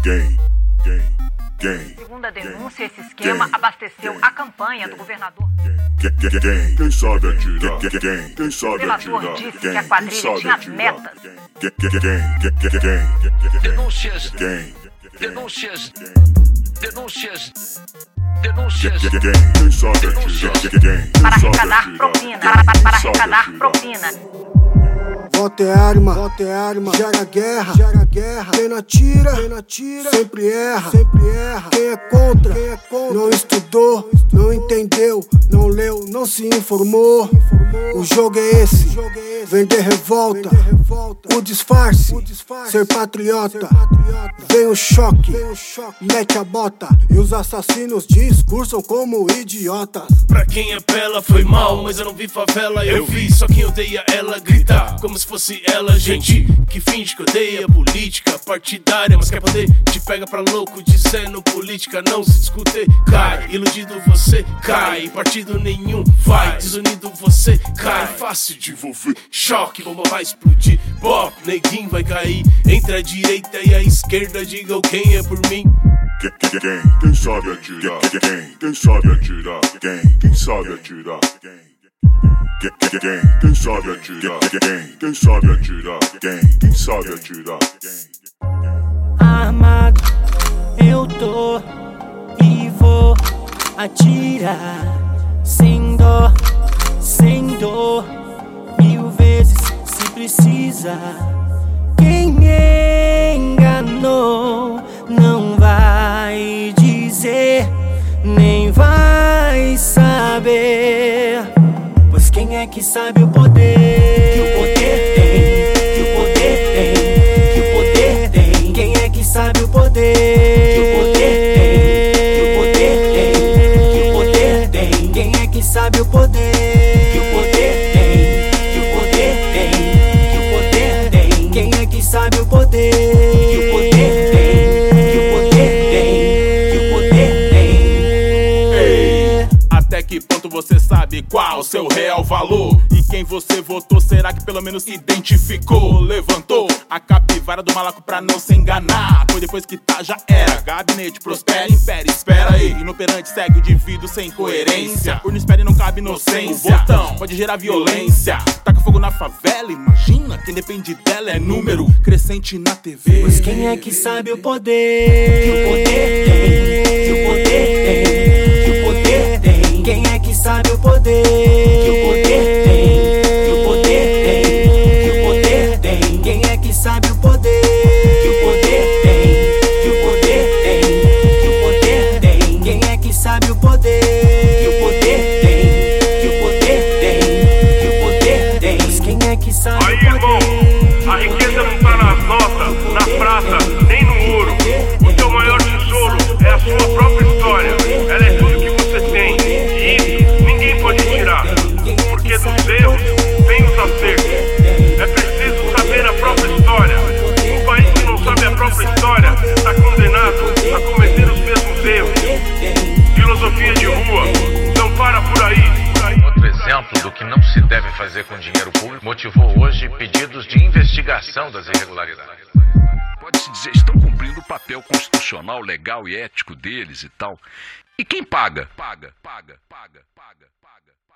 Segundo a denúncia, esse esquema abasteceu a campanha do governador. Quem sabe atirar? Quem sabe O governador disse que a quadrilha tinha metas. Denúncias. Quem sabe atirar? Para arrecadar propina. Para arrecadar propina. Voto é arma, gera guerra, quem não atira, sempre erra, quem é contra, não estudou, não entendeu, não leu, não se informou, o jogo é esse, vender revolta, o disfarce, ser patriota, vem o choque, mete a bota, e os assassinos discursam como idiotas. Pra quem apela foi mal, mas eu não vi favela, eu vi só quem odeia ela gritar, como se fosse ela, gente que finge que odeia política partidária, mas quer poder, te pega pra louco dizendo política não se discute, cai, iludido você cai, partido nenhum vai, desunido você cai, fácil de envolver, choque, bomba vai explodir, pop, neguinho vai cair, entre a direita e a esquerda, digam quem é por mim. Quem sabe atirar? Quem sabe atirar? Quem sabe atirar? Quem sabe atirar? Quem sabe atirar? Quem sabe atirar? Armado eu tô e vou atirar sem dó, mil vezes se precisa. Quem me enganou não vai dizer, nem vai saber. Pois quem é que sabe o poder que o poder tem, que o poder tem, que o poder tem. Quem é que sabe o poder que o poder tem, que o poder tem, que o poder tem. Quem é que sabe o poder que o poder tem, que o poder tem, que o poder tem. Quem é que sabe o poder que o poder tem, que o poder tem, que o poder tem. Até que ponto você sabe qual o seu real valor? E quem você votou, será que pelo menos identificou? Levantou a capivara do malaco pra não se enganar, pois depois que tá já era. Gabinete prospera, império, espera aí. Inoperante segue o indivíduo sem coerência. Urna espera e não cabe inocência. O botão pode gerar violência. Taca fogo na favela, imagina. Quem depende dela é número crescente na TV. Pois quem é que sabe o poder que o poder tem, que o poder tem, que o poder tem. Quem é que sabe o poder que o poder tem, que o poder tem, que o poder tem. Quem é que sabe o poder que o poder tem, que o poder tem, que o poder tem. Quem é que sabe o poder que o poder tem, que o poder tem, que o poder tem. Pois quem é que sabe Aí, o poder? irmão, a riqueza não tá nas notas, na prata, nem no ouro. O teu maior tesouro é a sua própria história. Ela é tudo que você tem. E isso ninguém pode tirar. Porque dos erros vem os acertos. É preciso saber a própria história. Um país que não sabe a própria história está condenado a cometer os mesmos erros. Filosofia de rua, não para por aí. Outro exemplo do que não se deve fazer com dinheiro público motivou hoje pedidos de investigação das irregularidades. Pode-se dizer, estão cumprindo o papel constitucional, legal e ético deles e tal. E quem paga? Paga.